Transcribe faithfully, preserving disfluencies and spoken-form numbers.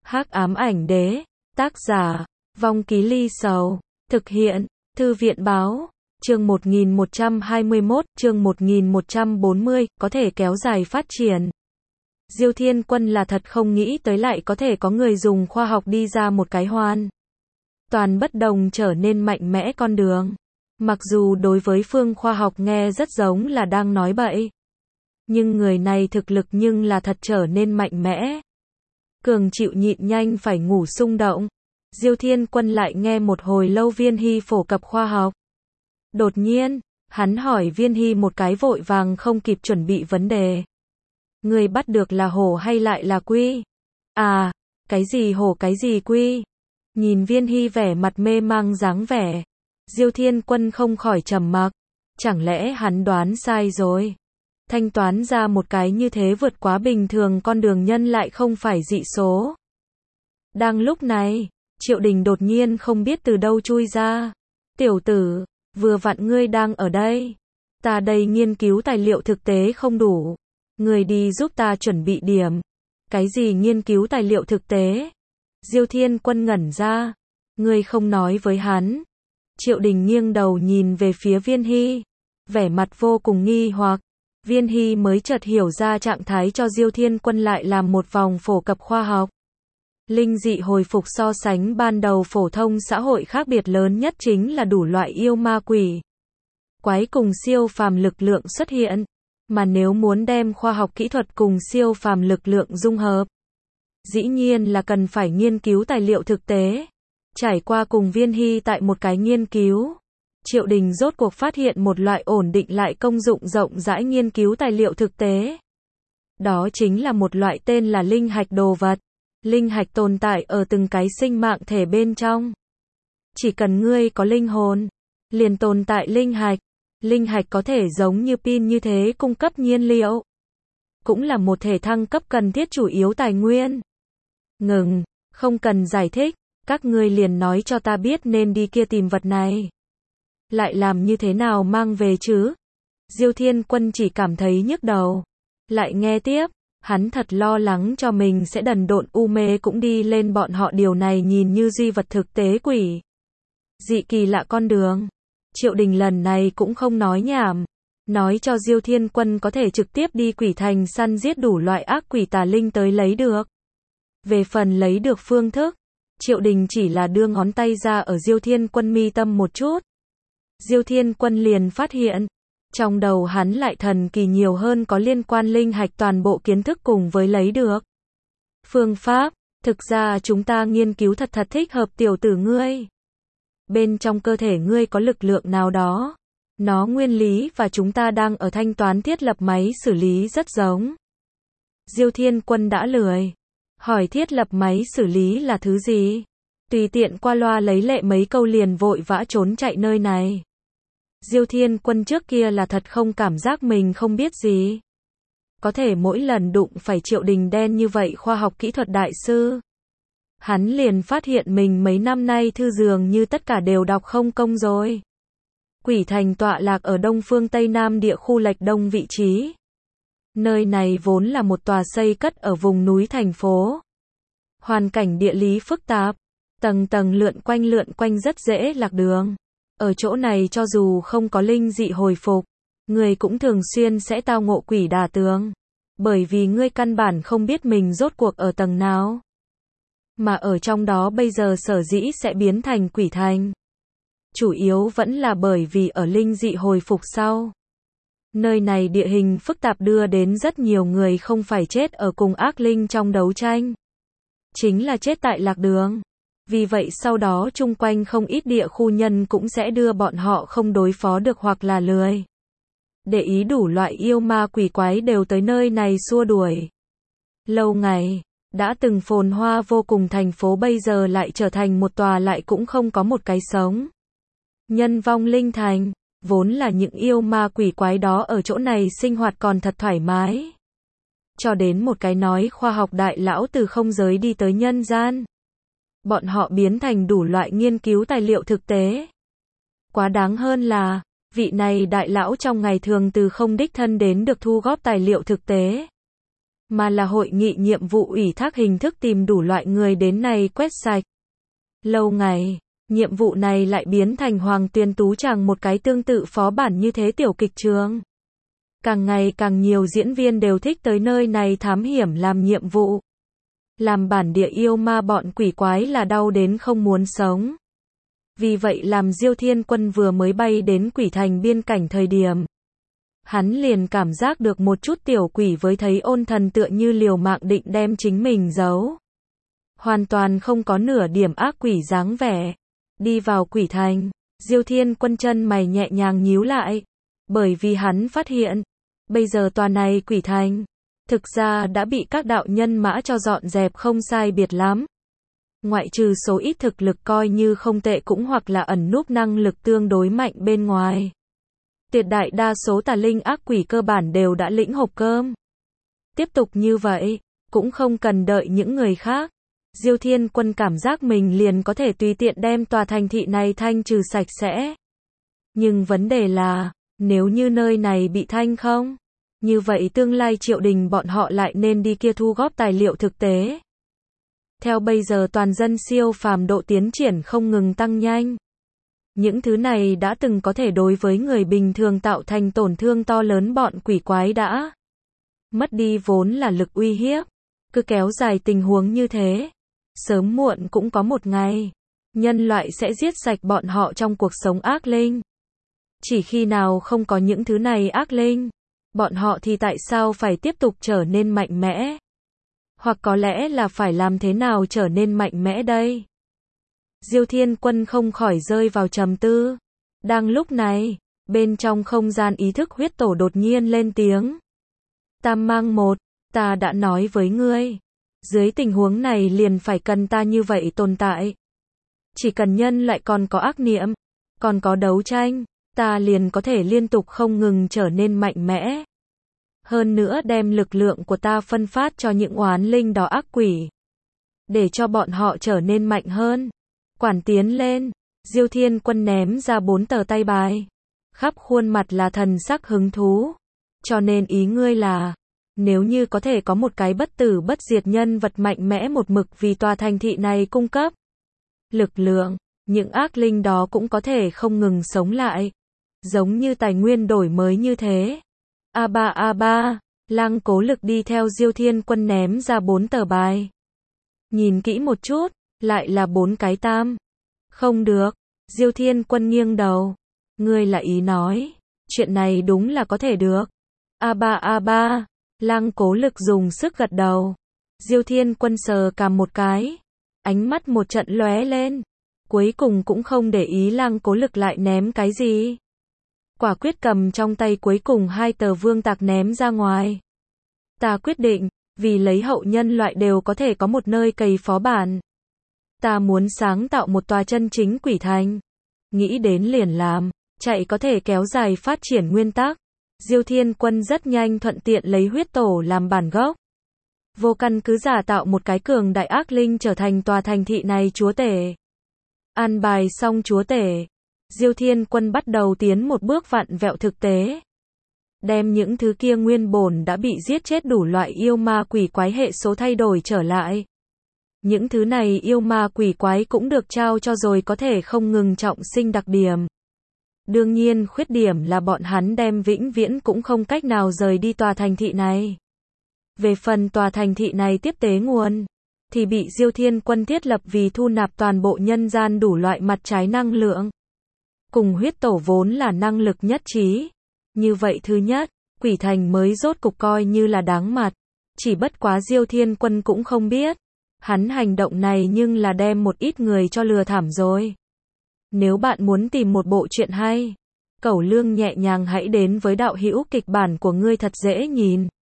Hắc ám ảnh đế, tác giả, Vong Ký Ly Sầu, thực hiện, Thư viện báo, chương một nghìn một trăm hai mươi mốt, chương một nghìn một trăm bốn mươi, có thể kéo dài phát triển. Diêu Thiên Quân là thật không nghĩ tới lại có thể có người dùng khoa học đi ra một cái hoàn toàn bất đồng trở nên mạnh mẽ con đường. Mặc dù đối với phương khoa học nghe rất giống là đang nói bậy, nhưng người này thực lực nhưng là thật trở nên mạnh mẽ. Cường chịu nhịn nhanh phải ngủ xung động. Diêu Thiên Quân lại nghe một hồi lâu Viên Hy phổ cập khoa học. Đột nhiên, hắn hỏi Viên Hy một cái vội vàng không kịp chuẩn bị vấn đề. Người bắt được là hổ hay lại là quy? À, cái gì hổ cái gì quy? Nhìn Viên Hy vẻ mặt mê mang dáng vẻ, Diêu Thiên Quân không khỏi trầm mặc. Chẳng lẽ hắn đoán sai rồi? Thanh toán ra một cái như thế vượt quá bình thường con đường nhân lại không phải dị số. Đang lúc này, Triệu Đình đột nhiên không biết từ đâu chui ra. Tiểu tử, vừa vặn ngươi đang ở đây. Ta đây nghiên cứu tài liệu thực tế không đủ. Ngươi đi giúp ta chuẩn bị điểm. Cái gì nghiên cứu tài liệu thực tế? Diêu Thiên Quân ngẩn ra. Ngươi không nói với hắn. Triệu Đình nghiêng đầu nhìn về phía Viên Hy, vẻ mặt vô cùng nghi hoặc. Viên Hy mới chợt hiểu ra trạng thái cho Diêu Thiên Quân lại làm một vòng phổ cập khoa học. Linh dị hồi phục so sánh ban đầu phổ thông xã hội khác biệt lớn nhất chính là đủ loại yêu ma quỷ quái cùng siêu phàm lực lượng xuất hiện. Mà nếu muốn đem khoa học kỹ thuật cùng siêu phàm lực lượng dung hợp, dĩ nhiên là cần phải nghiên cứu tài liệu thực tế. Trải qua cùng Viên Hy tại một cái nghiên cứu, Triệu Đình rốt cuộc phát hiện một loại ổn định lại công dụng rộng rãi nghiên cứu tài liệu thực tế. Đó chính là một loại tên là linh hạch đồ vật. Linh hạch tồn tại ở từng cái sinh mạng thể bên trong. Chỉ cần ngươi có linh hồn, liền tồn tại linh hạch. Linh hạch có thể giống như pin như thế cung cấp nhiên liệu. Cũng là một thể thăng cấp cần thiết chủ yếu tài nguyên. Ngừng, không cần giải thích, các ngươi liền nói cho ta biết nên đi kia tìm vật này. Lại làm như thế nào mang về chứ? Diêu Thiên Quân chỉ cảm thấy nhức đầu. Lại nghe tiếp, hắn thật lo lắng cho mình sẽ đần độn u mê cũng đi lên bọn họ điều này nhìn như duy vật thực tế quỷ dị kỳ lạ con đường. Triệu Đình lần này cũng không nói nhảm, nói cho Diêu Thiên Quân có thể trực tiếp đi quỷ thành săn giết đủ loại ác quỷ tà linh tới lấy được. Về phần lấy được phương thức, Triệu Đình chỉ là đưa ngón tay ra ở Diêu Thiên Quân mi tâm một chút. Diêu Thiên Quân liền phát hiện, trong đầu hắn lại thần kỳ nhiều hơn có liên quan linh hạch toàn bộ kiến thức cùng với lấy được phương pháp. Thực ra chúng ta nghiên cứu thật thật thích hợp tiểu tử ngươi. Bên trong cơ thể ngươi có lực lượng nào đó. Nó nguyên lý và chúng ta đang ở thanh toán thiết lập máy xử lý rất giống. Diêu Thiên Quân đã lười hỏi thiết lập máy xử lý là thứ gì. Tùy tiện qua loa lấy lệ mấy câu liền vội vã trốn chạy nơi này. Diêu Thiên Quân trước kia là thật không cảm giác mình không biết gì. Có thể mỗi lần đụng phải Triệu Đình đen như vậy khoa học kỹ thuật đại sư, hắn liền phát hiện mình mấy năm nay thư dường như tất cả đều đọc không công rồi. Quỷ thành tọa lạc ở đông phương tây nam địa khu lệch đông vị trí. Nơi này vốn là một tòa xây cất ở vùng núi thành phố. Hoàn cảnh địa lý phức tạp, tầng tầng lượn quanh lượn quanh rất dễ lạc đường. Ở chỗ này cho dù không có linh dị hồi phục, người cũng thường xuyên sẽ tao ngộ quỷ đả tường. Bởi vì ngươi căn bản không biết mình rốt cuộc ở tầng nào. Mà ở trong đó bây giờ sở dĩ sẽ biến thành quỷ thành. Chủ yếu vẫn là bởi vì ở linh dị hồi phục sau. Nơi này địa hình phức tạp đưa đến rất nhiều người không phải chết ở cùng ác linh trong đấu tranh. Chính là chết tại lạc đường. Vì vậy sau đó chung quanh không ít địa khu nhân cũng sẽ đưa bọn họ không đối phó được hoặc là lười. Để ý đủ loại yêu ma quỷ quái đều tới nơi này xua đuổi. Lâu ngày, đã từng phồn hoa vô cùng thành phố bây giờ lại trở thành một tòa lại cũng không có một cái sống. Nhân vong linh thành, vốn là những yêu ma quỷ quái đó ở chỗ này sinh hoạt còn thật thoải mái. Cho đến một cái nói khoa học đại lão từ không giới đi tới nhân gian. Bọn họ biến thành đủ loại nghiên cứu tài liệu thực tế. Quá đáng hơn là, vị này đại lão trong ngày thường từ không đích thân đến được thu góp tài liệu thực tế. mà là hội nghị nhiệm vụ ủy thác hình thức tìm đủ loại người đến này quét sạch. Lâu ngày, nhiệm vụ này lại biến thành Hoàng Tuyền Tú Tràng một cái tương tự phó bản như thế tiểu kịch trường. Càng ngày càng nhiều diễn viên đều thích tới nơi này thám hiểm làm nhiệm vụ. Làm bản địa yêu ma bọn quỷ quái là đau đến không muốn sống. Vì vậy làm Diêu Thiên Quân vừa mới bay đến quỷ thành biên cảnh thời điểm, hắn liền cảm giác được một chút tiểu quỷ với thấy ôn thần tựa như liều mạng định đem chính mình giấu. Hoàn toàn không có nửa điểm ác quỷ dáng vẻ. Đi vào quỷ thành, Diêu Thiên Quân chân mày nhẹ nhàng nhíu lại. Bởi vì hắn phát hiện, bây giờ tòa này quỷ thành, thực ra đã bị các đạo nhân mã cho dọn dẹp không sai biệt lắm. Ngoại trừ số ít thực lực coi như không tệ cũng hoặc là ẩn núp năng lực tương đối mạnh bên ngoài. Tuyệt đại đa số tà linh ác quỷ cơ bản đều đã lĩnh hộp cơm. Tiếp tục như vậy, cũng không cần đợi những người khác. Diêu Thiên Quân cảm giác mình liền có thể tùy tiện đem tòa thành thị này thanh trừ sạch sẽ. Nhưng vấn đề là, nếu như nơi này bị thanh không, như vậy tương lai Triệu Đình bọn họ lại nên đi kia thu góp tài liệu thực tế. Theo bây giờ toàn dân siêu phàm độ tiến triển không ngừng tăng nhanh. Những thứ này đã từng có thể đối với người bình thường tạo thành tổn thương to lớn bọn quỷ quái đã mất đi vốn là lực uy hiếp. Cứ kéo dài tình huống như thế, sớm muộn cũng có một ngày, nhân loại sẽ giết sạch bọn họ trong cuộc sống ác linh. Chỉ khi nào không có những thứ này ác linh, bọn họ thì tại sao phải tiếp tục trở nên mạnh mẽ? Hoặc có lẽ là phải làm thế nào trở nên mạnh mẽ đây? Diêu Thiên Quân không khỏi rơi vào trầm tư. Đang lúc này, bên trong không gian ý thức huyết tổ đột nhiên lên tiếng. Tam mang một, ta đã nói với ngươi. Dưới tình huống này liền phải cần ta như vậy tồn tại. Chỉ cần nhân lại còn có ác niệm, còn có đấu tranh, ta liền có thể liên tục không ngừng trở nên mạnh mẽ. Hơn nữa đem lực lượng của ta phân phát cho những oán linh đó ác quỷ. Để cho bọn họ trở nên mạnh hơn. Quản tiến lên, Diêu Thiên Quân ném ra bốn tờ tay bài. Khắp khuôn mặt là thần sắc hứng thú. Cho nên ý ngươi là, nếu như có thể có một cái bất tử bất diệt nhân vật mạnh mẽ một mực vì tòa thành thị này cung cấp lực lượng, những ác linh đó cũng có thể không ngừng sống lại. Giống như tài nguyên đổi mới như thế. A ba A ba, Lăng Cố Lực đi theo Diêu Thiên Quân ném ra bốn tờ bài. Nhìn kỹ một chút, lại là bốn cái tam. Không được, Diêu Thiên Quân nghiêng đầu. Ngươi là ý nói, chuyện này đúng là có thể được. A ba A ba, Lăng Cố Lực dùng sức gật đầu. Diêu Thiên Quân sờ cằm một cái, ánh mắt một trận lóe lên. Cuối cùng cũng không để ý Lăng Cố Lực lại ném cái gì. Quả quyết cầm trong tay cuối cùng hai tờ vương tạc ném ra ngoài. Ta quyết định, vì lấy hậu nhân loại đều có thể có một nơi cày phó bản. Ta muốn sáng tạo một tòa chân chính quỷ thành. Nghĩ đến liền làm, chạy có thể kéo dài phát triển nguyên tắc. Diêu Thiên Quân rất nhanh thuận tiện lấy huyết tổ làm bản gốc. Vô căn cứ giả tạo một cái cường đại ác linh trở thành tòa thành thị này chúa tể. An bài xong chúa tể. Diêu Thiên Quân bắt đầu tiến một bước vặn vẹo thực tế. Đem những thứ kia nguyên bổn đã bị giết chết đủ loại yêu ma quỷ quái hệ số thay đổi trở lại. Những thứ này yêu ma quỷ quái cũng được trao cho rồi có thể không ngừng trọng sinh đặc điểm. Đương nhiên khuyết điểm là bọn hắn đem vĩnh viễn cũng không cách nào rời đi tòa thành thị này. Về phần tòa thành thị này tiếp tế nguồn, thì bị Diêu Thiên Quân thiết lập vì thu nạp toàn bộ nhân gian đủ loại mặt trái năng lượng. Cùng huyết tổ vốn là năng lực nhất trí. Như vậy thứ nhất, quỷ thành mới rốt cục coi như là đáng mặt. Chỉ bất quá Diêu Thiên Quân cũng không biết. Hắn hành động này nhưng là đem một ít người cho lừa thảm rồi. Nếu bạn muốn tìm một bộ truyện hay, Cẩu Lương nhẹ nhàng hãy đến với đạo hữu kịch bản của ngươi thật dễ nhìn.